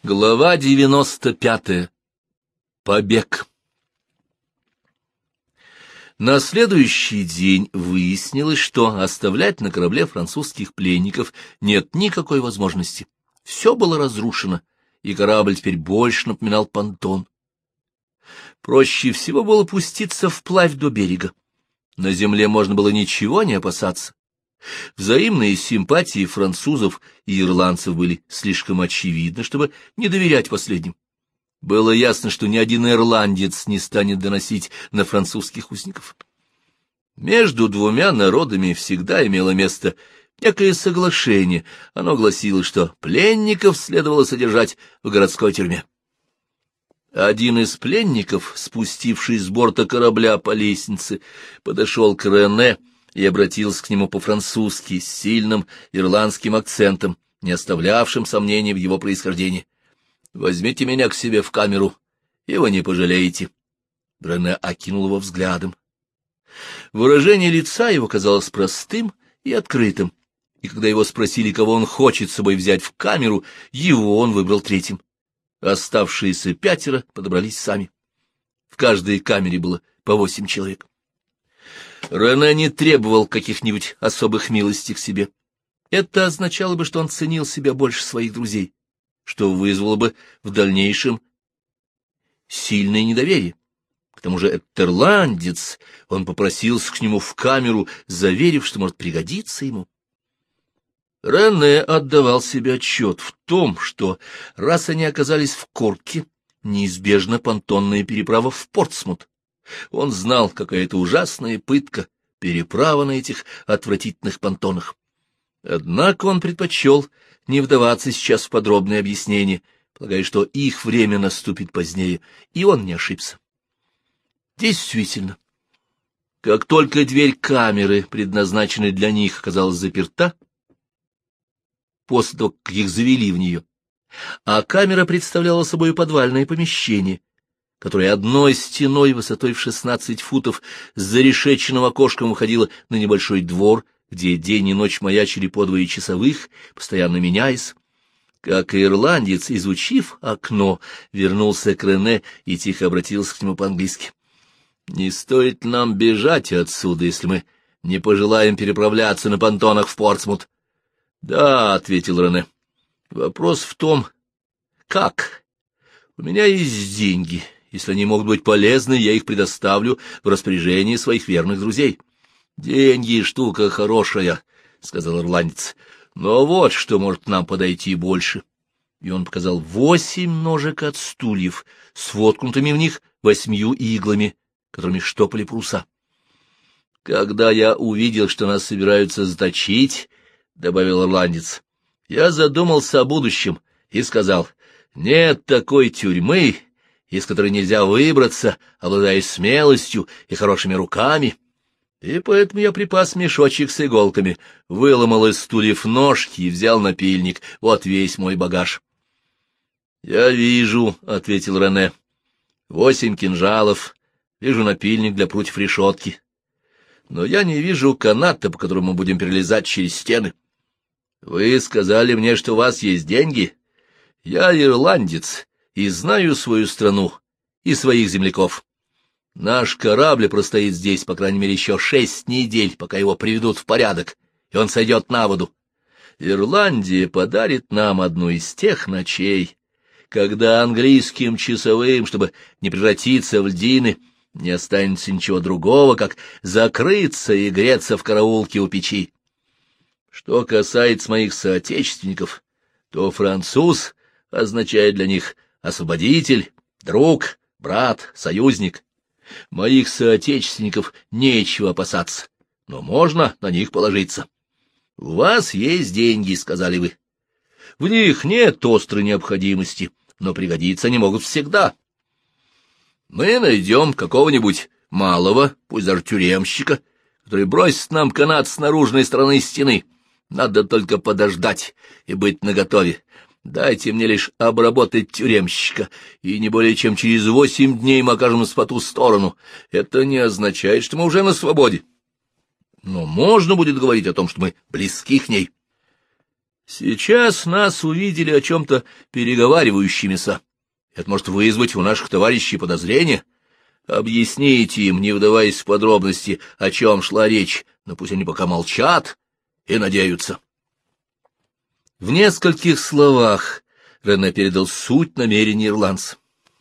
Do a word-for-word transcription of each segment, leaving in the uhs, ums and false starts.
Глава девяносто пятая. Побег. На следующий день выяснилось, что оставлять на корабле французских пленников нет никакой возможности. Все было разрушено, и корабль теперь больше напоминал понтон. Проще всего было пуститься вплавь до берега. На земле можно было ничего не опасаться. Взаимные симпатии французов и ирландцев были слишком очевидны, чтобы не доверять последним. Было ясно, что ни один ирландец не станет доносить на французских узников. Между двумя народами всегда имело место некое соглашение. Оно гласило, что пленников следовало содержать в городской тюрьме. Один из пленников, спустившись с борта корабля по лестнице, подошел к Рене и обратился к нему по-французски с сильным ирландским акцентом, не оставлявшим сомнений в его происхождении. «Возьмите меня к себе в камеру, и вы не пожалеете». Рене окинул его взглядом. Выражение лица его казалось простым и открытым, и когда его спросили, кого он хочет с собой взять в камеру, его он выбрал третьим. Оставшиеся пятеро подобрались сами. В каждой камере было по восемь человек. Рене не требовал каких-нибудь особых милостей к себе. Это означало бы, что он ценил себя больше своих друзей, что вызвало бы в дальнейшем сильное недоверие. К тому же этот ирландец, он попросился к нему в камеру, заверив, что может пригодиться ему. Рене отдавал себе отчет в том, что раз они оказались в Корке, неизбежна понтонная переправа в Портсмут. Он знал, какая это ужасная пытка — переправа на этих отвратительных понтонах. Однако он предпочел не вдаваться сейчас в подробные объяснения, полагая, что их время наступит позднее, и он не ошибся. Действительно, как только дверь камеры, предназначенной для них, оказалась заперта, после того, как их завели в нее, а камера представляла собой подвальное помещение, которое одной стеной высотой в шестнадцать футов с зарешеченным окошком выходило на небольшой двор, где день и ночь маячили по двое часовых, постоянно меняясь. Как и ирландец, изучив окно, вернулся к Рене и тихо обратился к нему по-английски. «Не стоит нам бежать отсюда, если мы не пожелаем переправляться на понтонах в Портсмут». «Да», — ответил Рене, — «вопрос в том, как? У меня есть деньги. Если они могут быть полезны, я их предоставлю в распоряжение своих верных друзей». «Деньги — штука хорошая», — сказал ирландец, — «но вот что может нам подойти больше». И он показал восемь ножек от стульев с воткнутыми в них восьмью иглами, которыми штопали паруса. «Когда я увидел, что нас собираются заточить», — добавил ирландец, — «я задумался о будущем и сказал, нет такой тюрьмы, из которой нельзя выбраться, обладая смелостью и хорошими руками. И поэтому я припас мешочек с иголками, выломал из стульев ножки и взял напильник. Вот весь мой багаж». «Я вижу», — ответил Рене, — «восемь кинжалов, вижу напильник для прутьев решетки. Но я не вижу каната, по которому мы будем перелезать через стены. Вы сказали мне, что у вас есть деньги. Я ирландец и знаю свою страну и своих земляков. Наш корабль простоит здесь, по крайней мере, еще шесть недель, пока его приведут в порядок, и он сойдет на воду. Ирландия подарит нам одну из тех ночей, когда английским часовым, чтобы не превратиться в льдины, не останется ничего другого, как закрыться и греться в караулке у печи. Что касается моих соотечественников, то француз означает для них освободитель, друг, брат, союзник. Моих соотечественников нечего опасаться, но можно на них положиться. «У вас есть деньги», — сказали вы. «В них нет острой необходимости, но пригодиться они могут всегда. Мы найдем какого-нибудь малого, пусть даже тюремщика, который бросит нам канат с наружной стороны стены. Надо только подождать и быть наготове. Дайте мне лишь обработать тюремщика, и не более чем через восемь дней мы окажемся по ту сторону. Это не означает, что мы уже на свободе. Но можно будет говорить о том, что мы близки к ней». Сейчас нас увидели о чем-то переговаривающимися. Это может вызвать у наших товарищей подозрения. Объясните им, не вдаваясь в подробности, о чем шла речь, но пусть они пока молчат и надеются. В нескольких словах Рене передал суть намерений ирландца.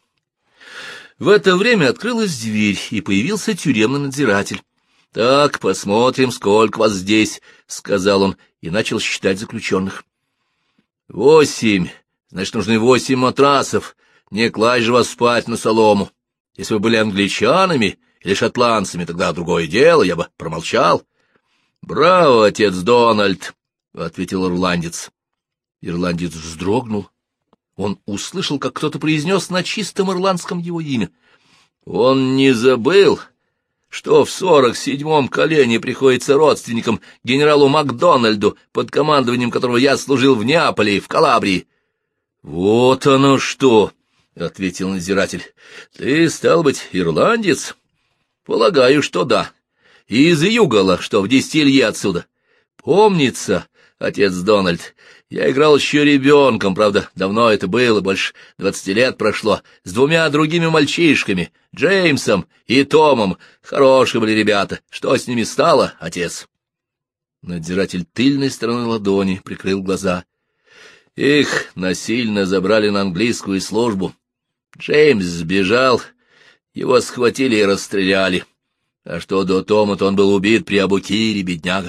В это время открылась дверь, и появился тюремный надзиратель. — Так, посмотрим, сколько вас здесь, — сказал он, и начал считать заключенных. — Восемь. Значит, нужны восемь матрасов. Не класть же вас спать на солому. Если вы были англичанами или шотландцами, тогда другое дело, я бы промолчал. — Браво, отец Дональд, — ответил ирландец. Ирландец вздрогнул. Он услышал, как кто-то произнес на чистом ирландском его имя. Он не забыл, что в сорок седьмом колене приходится родственникам генералу Макдональду, под командованием которого я служил в Неаполе, в Калабрии. — Вот оно что! — ответил надзиратель. — Ты, стал быть, ирландец? — Полагаю, что да. Из Югала, что в десяти лье отсюда. Помнится, отец Дональд, я играл еще ребенком, правда, давно это было, больше двадцати лет прошло, с двумя другими мальчишками, Джеймсом и Томом. Хорошие были ребята. Что с ними стало, отец? Надзиратель тыльной стороной ладони прикрыл глаза. Их насильно забрали на английскую службу. Джеймс сбежал, его схватили и расстреляли. А что до Тома, то он был убит при Абукире, бедняга.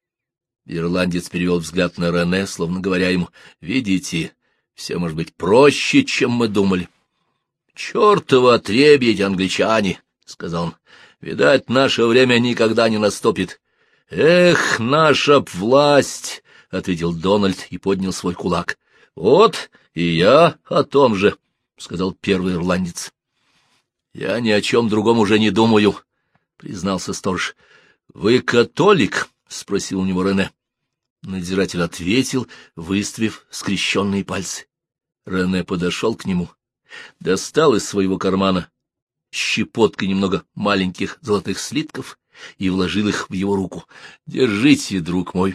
Ирландец перевел взгляд на Рене, словно говоря ему: «Видите, все может быть проще, чем мы думали». «Чёртово отребье эти англичане», — сказал он. «Видать, наше время никогда не наступит». «Эх, наша власть», — ответил Дональд и поднял свой кулак. «Вот и я о том же», — сказал первый ирландец. «Я ни о чем другом уже не думаю», — признался сторож. «Вы католик?» — спросил у него Рене. Надзиратель ответил, выставив скрещенные пальцы. Рене подошел к нему, достал из своего кармана щепоткой немного маленьких золотых слитков и вложил их в его руку. — Держите, друг мой.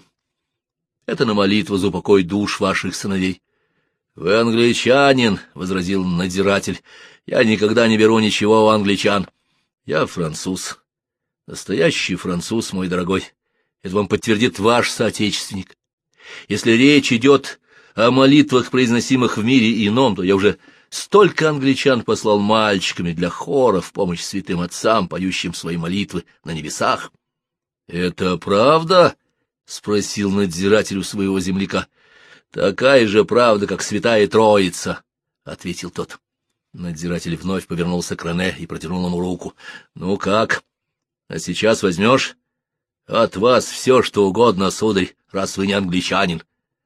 Это на молитву за упокой душ ваших сыновей. — Вы англичанин, — возразил надзиратель. — Я никогда не беру ничего у англичан. Я француз. Настоящий француз, мой дорогой. Это вам подтвердит ваш соотечественник. Если речь идет о молитвах, произносимых в мире ином, то я уже столько англичан послал мальчиками для хора в помощь святым отцам, поющим свои молитвы на небесах. — Это правда? — спросил надзиратель у своего земляка. — Такая же правда, как святая Троица, — ответил тот. Надзиратель вновь повернулся к Рене и протянул ему руку. — Ну как? А сейчас возьмешь? От вас все, что угодно, сударь, раз вы не англичанин.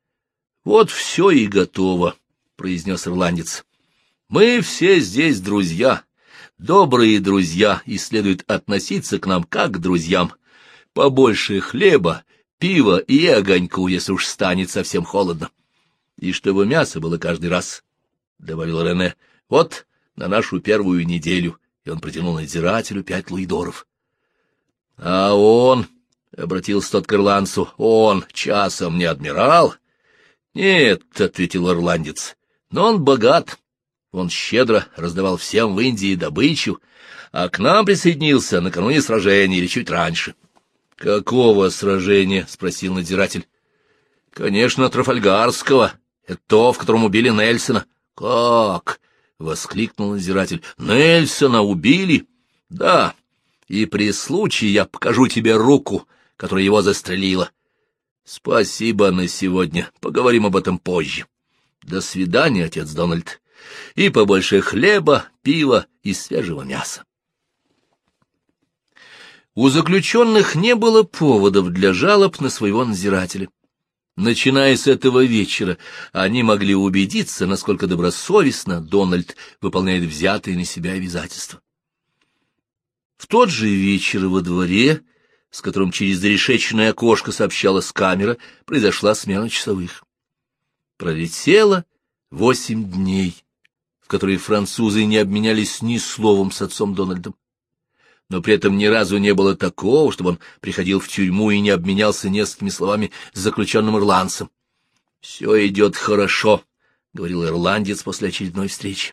— Вот все и готово, — произнес ирландец. — Мы все здесь друзья, добрые друзья, и следует относиться к нам как к друзьям. Побольше хлеба, пива и огоньку, если уж станет совсем холодно. И чтобы мясо было каждый раз, — добавил Рене, — вот на нашу первую неделю, и он протянул надзирателю пять луидоров. — А он... — обратился тот к ирландцу. — Он часом не адмирал? — Нет, — ответил ирландец, — но он богат. Он щедро раздавал всем в Индии добычу, а к нам присоединился накануне сражения или чуть раньше. — Какого сражения? — спросил надзиратель. — Конечно, Трафальгарского. Это то, в котором убили Нельсона. — Как? — воскликнул надзиратель. — Нельсона убили? — Да. И при случае я покажу тебе руку, которая его застрелила. Спасибо на сегодня. Поговорим об этом позже. До свидания, отец Дональд. И побольше хлеба, пива и свежего мяса. У заключенных не было поводов для жалоб на своего надзирателя. Начиная с этого вечера, они могли убедиться, насколько добросовестно Дональд выполняет взятые на себя обязательства. В тот же вечер во дворе, с которым через зарешеченное окошко сообщалась камера, произошла смена часовых. Пролетело восемь дней, в которые французы не обменялись ни словом с отцом Дональдом. Но при этом ни разу не было такого, чтобы он приходил в тюрьму и не обменялся несколькими словами с заключенным ирландцем. — Все идет хорошо, — говорил ирландец после очередной встречи.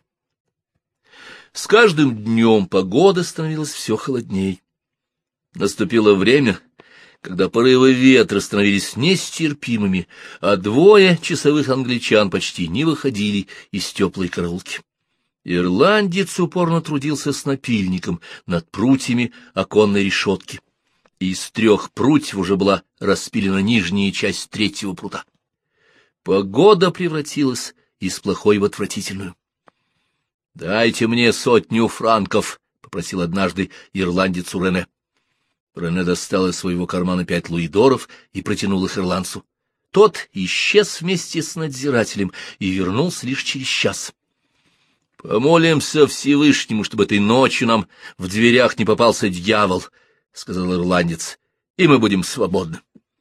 С каждым днем погода становилась все холодней. Наступило время, когда порывы ветра становились нестерпимыми, а двое часовых англичан почти не выходили из теплой караулки. Ирландец упорно трудился с напильником над прутьями оконной решетки. Из трех прутьев уже была распилена нижняя часть третьего прута. Погода превратилась из плохой в отвратительную. — Дайте мне сотню франков, — попросил однажды ирландец у Рене. Рене достал из своего кармана пять луидоров и протянул их ирландцу. Тот исчез вместе с надзирателем и вернулся лишь через час. — Помолимся Всевышнему, чтобы этой ночью нам в дверях не попался дьявол, — сказал ирландец, — и мы будем свободны.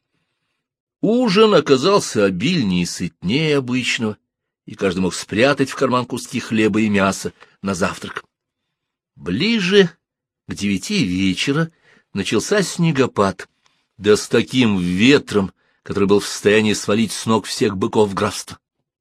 Ужин оказался обильнее и сытнее обычного, и каждый мог спрятать в карман куски хлеба и мяса на завтрак. Ближе к девяти вечера начался снегопад, да с таким ветром, который был в состоянии свалить с ног всех быков графства.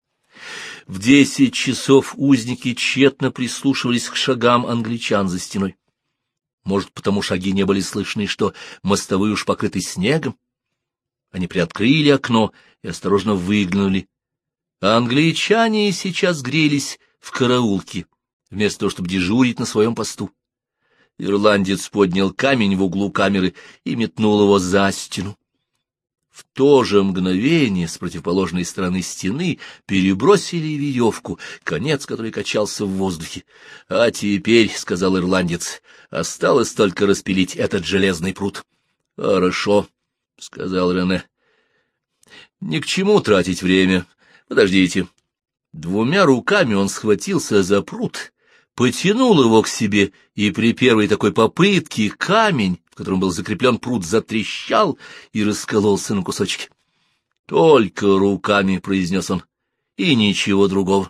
В десять часов узники тщетно прислушивались к шагам англичан за стеной. Может, потому шаги не были слышны, что мостовые уж покрыты снегом? Они приоткрыли окно и осторожно выглянули. А англичане сейчас грелись в караулке, вместо того, чтобы дежурить на своем посту. Ирландец поднял камень в углу камеры и метнул его за стену. В то же мгновение с противоположной стороны стены перебросили веревку, конец которой качался в воздухе. — А теперь, — сказал ирландец, — осталось только распилить этот железный прут. — Хорошо, — сказал Рене. — Ни к чему тратить время. Подождите. Двумя руками он схватился за прут, потянул его к себе, и при первой такой попытке камень, в котором был закреплен прут, затрещал и раскололся на кусочки. — Только руками, — произнес он, — и ничего другого.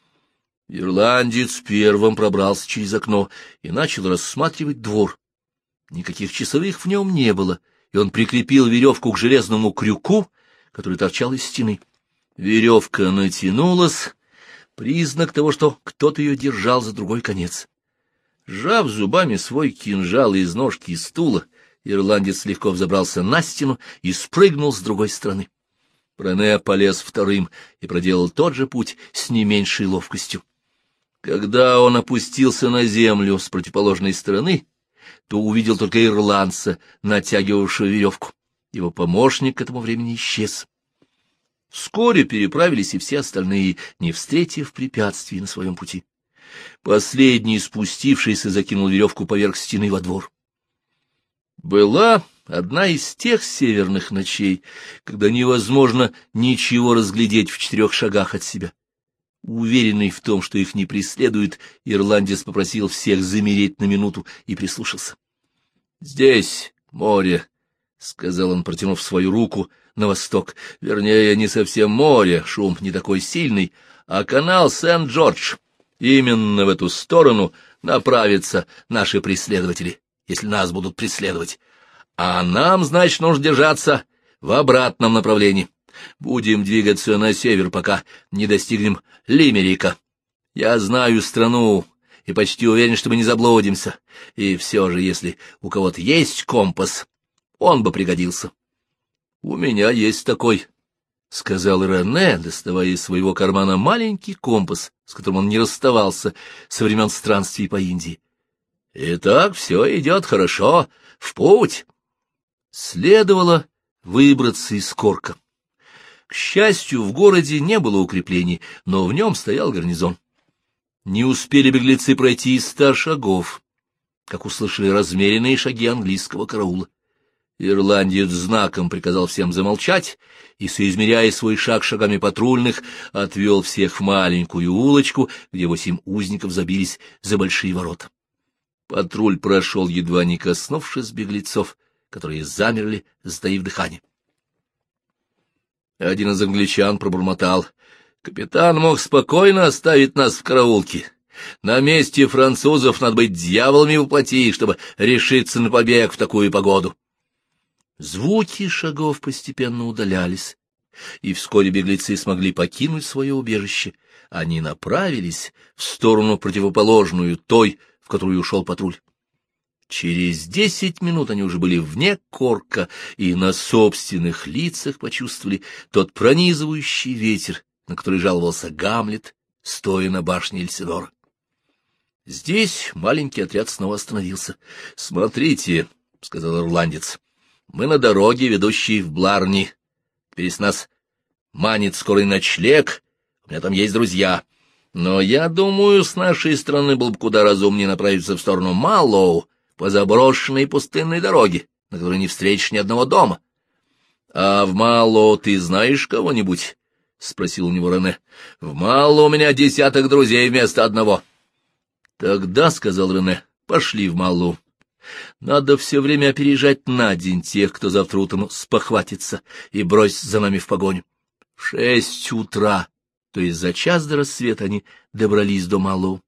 Ирландец первым пробрался через окно и начал рассматривать двор. Никаких часовых в нем не было, и он прикрепил веревку к железному крюку, который торчал из стены. Веревка натянулась, признак того, что кто-то ее держал за другой конец. Сжав зубами свой кинжал из ножки стула, ирландец легко взобрался на стену и спрыгнул с другой стороны. Рене полез вторым и проделал тот же путь с не меньшей ловкостью. Когда он опустился на землю с противоположной стороны, то увидел только ирландца, натягивавшего веревку. Его помощник к этому времени исчез. Вскоре переправились и все остальные, не встретив препятствий на своем пути. Последний, спустившийся, закинул веревку поверх стены во двор. Была одна из тех северных ночей, когда невозможно ничего разглядеть в четырех шагах от себя. Уверенный в том, что их не преследуют, ирландец попросил всех замереть на минуту и прислушался. — Здесь море, — сказал он, протянув свою руку на восток. Вернее, не совсем море, шум не такой сильный, а канал Сент-Джордж. Именно в эту сторону направятся наши преследователи, если нас будут преследовать. А нам, значит, нужно держаться в обратном направлении. Будем двигаться на север, пока не достигнем Лимерика. Я знаю страну и почти уверен, что мы не заблудимся. И все же, если у кого-то есть компас, он бы пригодился. — У меня есть такой, — сказал Рене, доставая из своего кармана маленький компас, с которым он не расставался со времен странствий по Индии. — Итак, все идет хорошо, в путь. Следовало выбраться из Корка. К счастью, в городе не было укреплений, но в нем стоял гарнизон. Не успели беглецы пройти и ста шагов, как услышали размеренные шаги английского караула. Ирландец знаком приказал всем замолчать и, соизмеряя свой шаг шагами патрульных, отвел всех в маленькую улочку, где восемь узников забились за большие ворота. Патруль прошел, едва не коснувшись беглецов, которые замерли, затаив дыхание. Один из англичан пробормотал: «Капитан мог спокойно оставить нас в караулке. На месте французов надо быть дьяволами воплоти, чтобы решиться на побег в такую погоду». Звуки шагов постепенно удалялись, и вскоре беглецы смогли покинуть свое убежище. Они направились в сторону противоположную той, в которую ушел патруль. Через десять минут они уже были вне Корка и на собственных лицах почувствовали тот пронизывающий ветер, на который жаловался Гамлет, стоя на башне Эльсинора. Здесь маленький отряд снова остановился. — Смотрите, — сказал ирландец, — мы на дороге, ведущей в Бларни. Теперь с нас манит скорый ночлег, у меня там есть друзья. Но я думаю, с нашей стороны было бы куда разумнее направиться в сторону Маллоу, по заброшенной пустынной дороге, на которой не встретишь ни одного дома. — А в Маллоу ты знаешь кого-нибудь? — спросил у него Рене. — В Маллоу у меня десяток друзей вместо одного. — Тогда, — сказал Рене, — пошли в Маллоу. Надо все время опережать на день тех, кто завтра утром спохватится и бросит за нами в погоню. В шесть утра, то есть за час до рассвета, они добрались до Маллоу.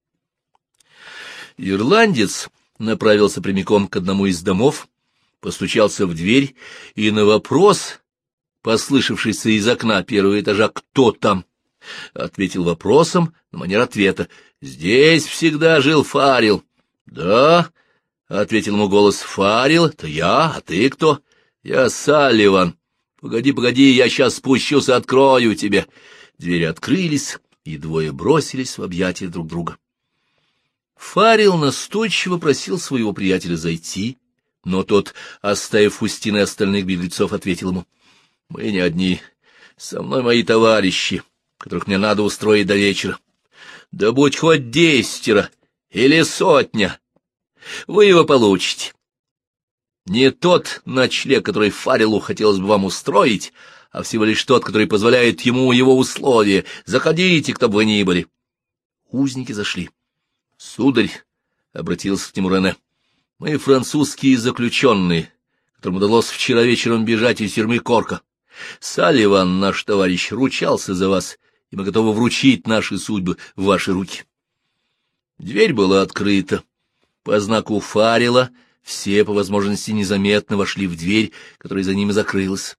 Ирландец направился прямиком к одному из домов, постучался в дверь и на вопрос, послышавшийся из окна первого этажа «Кто там?», ответил вопросом на манер ответа. «Здесь всегда жил Фаррелл». «Да», — ответил ему голос. «Фаррелл, это я, а ты кто?» «Я Салливан. Погоди, погоди, я сейчас спущусь и открою тебе». Двери открылись, и двое бросились в объятия друг друга. Фаррелл настойчиво просил своего приятеля зайти, но тот, оставив у стены остальных беглецов, ответил ему: — Мы не одни, со мной мои товарищи, которых мне надо устроить до вечера. Да будь хоть десятеро или сотня, вы его получите. Не тот ночлег, который Фарреллу хотелось бы вам устроить, а всего лишь тот, который позволяет ему его условия. Заходите, кто бы вы ни были. Узники зашли. — Сударь, — обратился к нему Рене, — мы французские заключенные, которым удалось вчера вечером бежать из тюрьмы Корка. Салливан, наш товарищ, ручался за вас, и мы готовы вручить наши судьбы в ваши руки. Дверь была открыта. По знаку Фаррелла все, по возможности, незаметно вошли в дверь, которая за ними закрылась.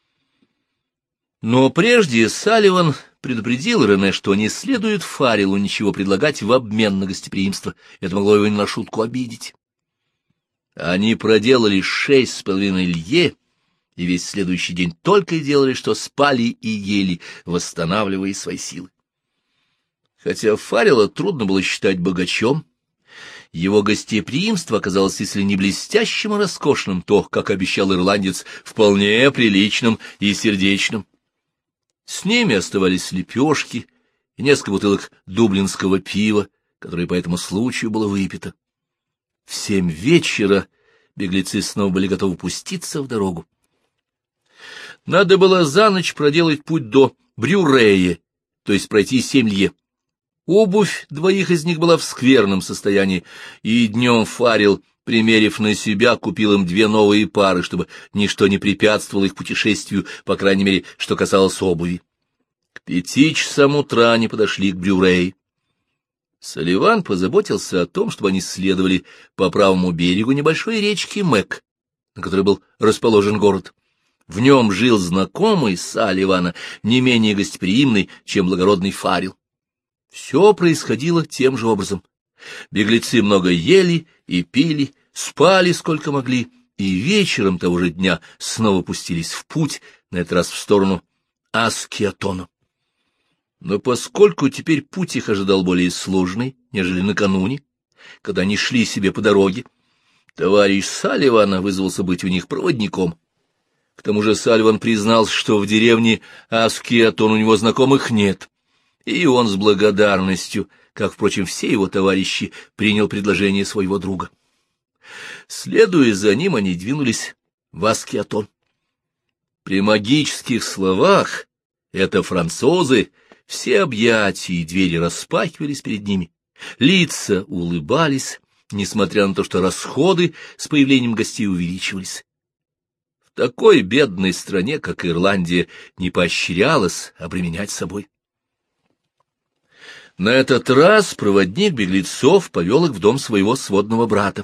Но прежде Салливан предупредил Рене, что не следует Фарреллу ничего предлагать в обмен на гостеприимство. Это могло его не на шутку обидеть. Они проделали шесть с половиной лье, и весь следующий день только и делали, что спали и ели, восстанавливая свои силы. Хотя Фаррелла трудно было считать богачом, его гостеприимство оказалось, если не блестящим и роскошным, то, как обещал ирландец, вполне приличным и сердечным. С ними оставались лепешки и несколько бутылок дублинского пива, которое по этому случаю было выпито. В семь вечера беглецы снова были готовы пуститься в дорогу. Надо было за ночь проделать путь до Брюрея, то есть пройти семь лье. Обувь двоих из них была в скверном состоянии, и днем Фаррелл, примерив на себя, купил им две новые пары, чтобы ничто не препятствовало их путешествию, по крайней мере, что касалось обуви. К пяти часам утра они подошли к Брюрею. Салливан позаботился о том, чтобы они следовали по правому берегу небольшой речки Мэк, на которой был расположен город. В нем жил знакомый Салливана, не менее гостеприимный, чем благородный Фаррелл. Все происходило тем же образом. Беглецы много ели и пили, спали сколько могли, и вечером того же дня снова пустились в путь, на этот раз в сторону Аскиатона. Но поскольку теперь путь их ожидал более сложный, нежели накануне, когда они шли себе по дороге, товарищ Салливана вызвался быть у них проводником. К тому же Салливан признался, что в деревне Аскиатон у него знакомых нет, и он с благодарностью, как, впрочем, все его товарищи, принял предложение своего друга. Следуя за ним, они двинулись в Аскиатон. При магических словах «это французы», все объятия и двери распахивались перед ними, лица улыбались, несмотря на то, что расходы с появлением гостей увеличивались. В такой бедной стране, как Ирландия, не поощрялось обременять собой. На этот раз проводник беглецов повел их в дом своего сводного брата.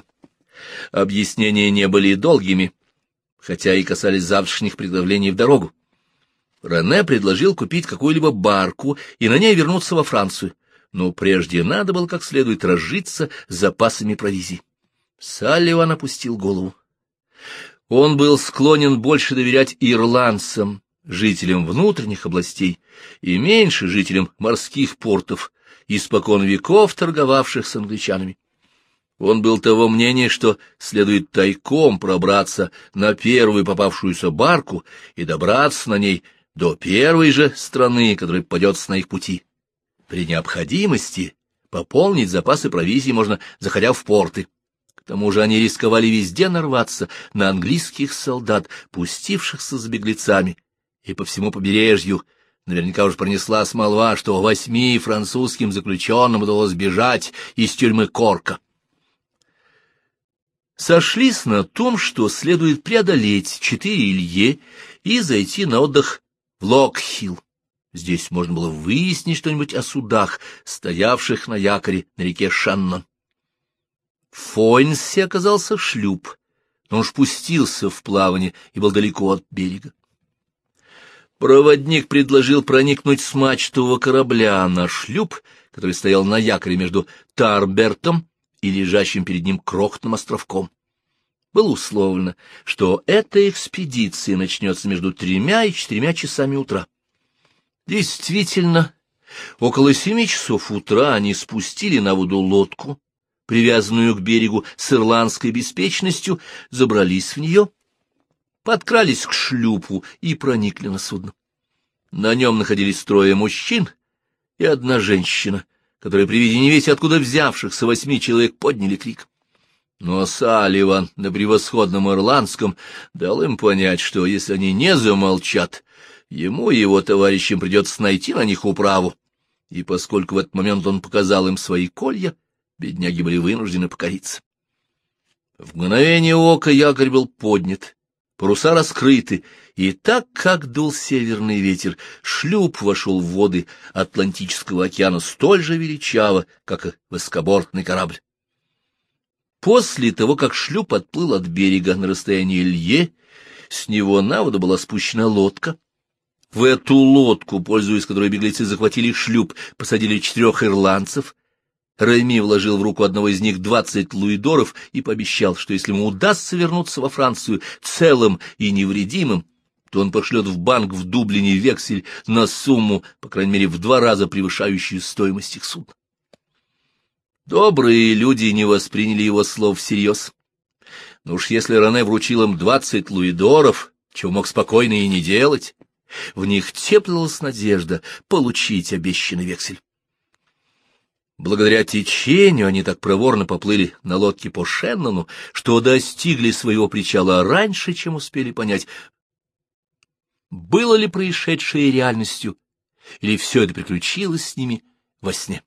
Объяснения не были долгими, хотя и касались завтрашних приготовлений в дорогу. Рене предложил купить какую-либо барку и на ней вернуться во Францию, но прежде надо было как следует разжиться запасами провизии. Салливан опустил голову. Он был склонен больше доверять ирландцам, жителям внутренних областей, и меньше жителям морских портов, испокон веков торговавших с англичанами. Он был того мнения, что следует тайком пробраться на первую попавшуюся барку и добраться на ней до первой же страны, которая попадется на их пути. При необходимости пополнить запасы провизии можно, заходя в порты. К тому же они рисковали везде нарваться на английских солдат, пустившихся за беглецами, и по всему побережью наверняка уж пронеслась молва, что восьми французским заключенным удалось сбежать из тюрьмы Корка. Сошлись на том, что следует преодолеть четыре Илье и зайти на отдых в Локхилл. Здесь можно было выяснить что-нибудь о судах, стоявших на якоре на реке Шаннон. В Фойнсе оказался шлюп, но он спустился в плавание и был далеко от берега. Проводник предложил проникнуть с мачтового корабля на шлюп, который стоял на якоре между Тарбертом и лежащим перед ним крохотным островком. Было условлено, что эта экспедиция начнется между тремя и четырьмя часами утра. Действительно, около семи часов утра они спустили на воду лодку, привязанную к берегу с ирландской беспечностью, забрались в нее, подкрались к шлюпу и проникли на судно. На нем находились трое мужчин и одна женщина, которые при виде невесть откуда взявшихся восьми человек подняли крик. Но Салливан на превосходном ирландском дал им понять, что если они не замолчат, ему и его товарищам придется найти на них управу, и поскольку в этот момент он показал им свои колья, бедняги были вынуждены покориться. В мгновение ока якорь был поднят, паруса раскрыты, и так как дул северный ветер, шлюп вошел в воды Атлантического океана столь же величаво, как и высокобортный корабль. После того, как шлюп отплыл от берега на расстоянии Илье, с него на воду была спущена лодка. В эту лодку, пользуясь которой беглецы захватили шлюп, посадили четырех ирландцев. Реми вложил в руку одного из них двадцать луидоров и пообещал, что если ему удастся вернуться во Францию целым и невредимым, то он пошлет в банк в Дублине вексель на сумму, по крайней мере, в два раза превышающую стоимость их судна. Добрые люди не восприняли его слов всерьез. Но уж если Рене вручил им двадцать луидоров, чего мог спокойно и не делать, в них теплилась надежда получить обещанный вексель. Благодаря течению они так проворно поплыли на лодке по Шеннону, что достигли своего причала раньше, чем успели понять, было ли происшедшее реальностью, или все это приключилось с ними во сне.